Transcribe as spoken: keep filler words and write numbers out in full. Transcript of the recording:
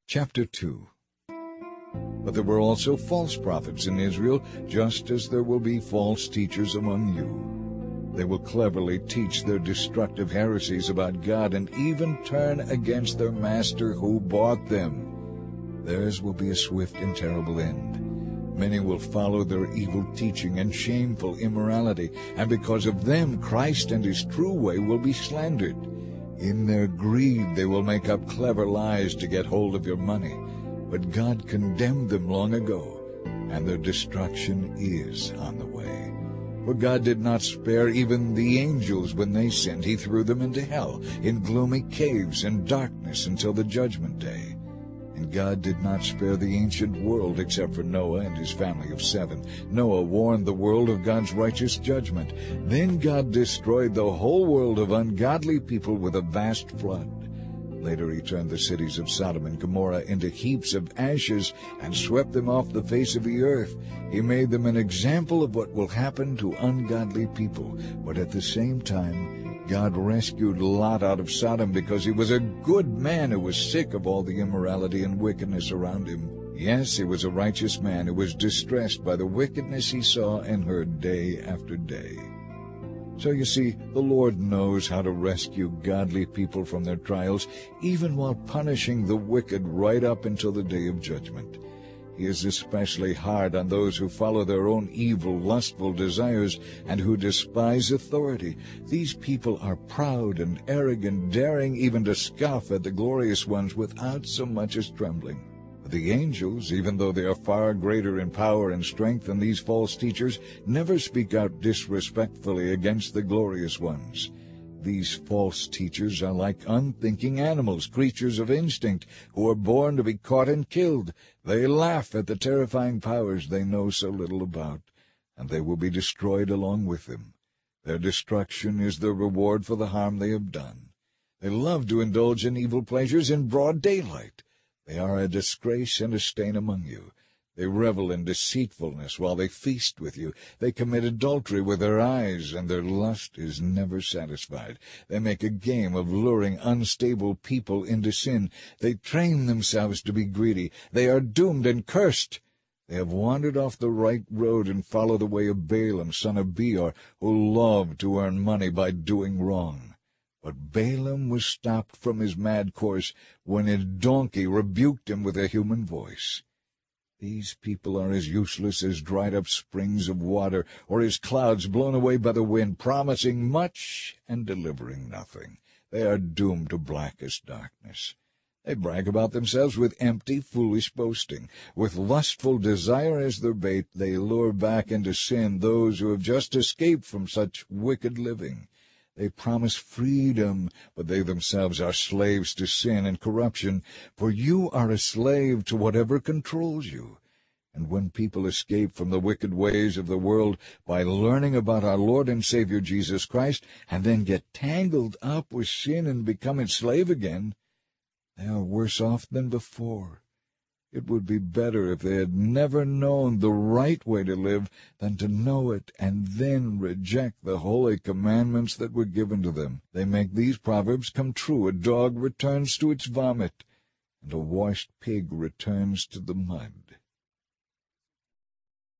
Chapter two. But there were also false prophets in Israel, just as there will be false teachers among you. They will cleverly teach their destructive heresies about God and even turn against their master who bought them. Theirs will be a swift and terrible end. Many will follow their evil teaching and shameful immorality, and because of them Christ and his true way will be slandered. In their greed they will make up clever lies to get hold of your money. But God condemned them long ago, and their destruction is on the way. For God did not spare even the angels when they sinned. He threw them into hell, in gloomy caves and darkness until the judgment day. And God did not spare the ancient world except for Noah and his family of seven. Noah warned the world of God's righteous judgment. Then God destroyed the whole world of ungodly people with a vast flood. Later he turned the cities of Sodom and Gomorrah into heaps of ashes and swept them off the face of the earth. He made them an example of what will happen to ungodly people. But at the same time, God rescued Lot out of Sodom because he was a good man who was sick of all the immorality and wickedness around him. Yes, he was a righteous man who was distressed by the wickedness he saw and heard day after day. So you see, the Lord knows how to rescue godly people from their trials, even while punishing the wicked right up until the day of judgment. He is especially hard on those who follow their own evil, lustful desires and who despise authority. These people are proud and arrogant, daring even to scoff at the glorious ones without so much as trembling. The angels, even though they are far greater in power and strength than these false teachers, never speak out disrespectfully against the glorious ones. These false teachers are like unthinking animals, creatures of instinct, who are born to be caught and killed. They laugh at the terrifying powers they know so little about, and they will be destroyed along with them. Their destruction is their reward for the harm they have done. They love to indulge in evil pleasures in broad daylight. They are a disgrace and a stain among you. They revel in deceitfulness while they feast with you. They commit adultery with their eyes, and their lust is never satisfied. They make a game of luring unstable people into sin. They train themselves to be greedy. They are doomed and cursed. They have wandered off the right road and follow the way of Balaam, son of Beor, who loved to earn money by doing wrong. But Balaam was stopped from his mad course when a donkey rebuked him with a human voice. These people are as useless as dried-up springs of water, or as clouds blown away by the wind, promising much and delivering nothing. They are doomed to blackest darkness. They brag about themselves with empty, foolish boasting. With lustful desire as their bait, they lure back into sin those who have just escaped from such wicked living. They promise freedom, but they themselves are slaves to sin and corruption, for you are a slave to whatever controls you. And when people escape from the wicked ways of the world by learning about our Lord and Savior Jesus Christ, and then get tangled up with sin and become its slave again, they are worse off than before. It would be better if they had never known the right way to live than to know it and then reject the holy commandments that were given to them. They make these proverbs come true. A dog returns to its vomit, and a washed pig returns to the mud.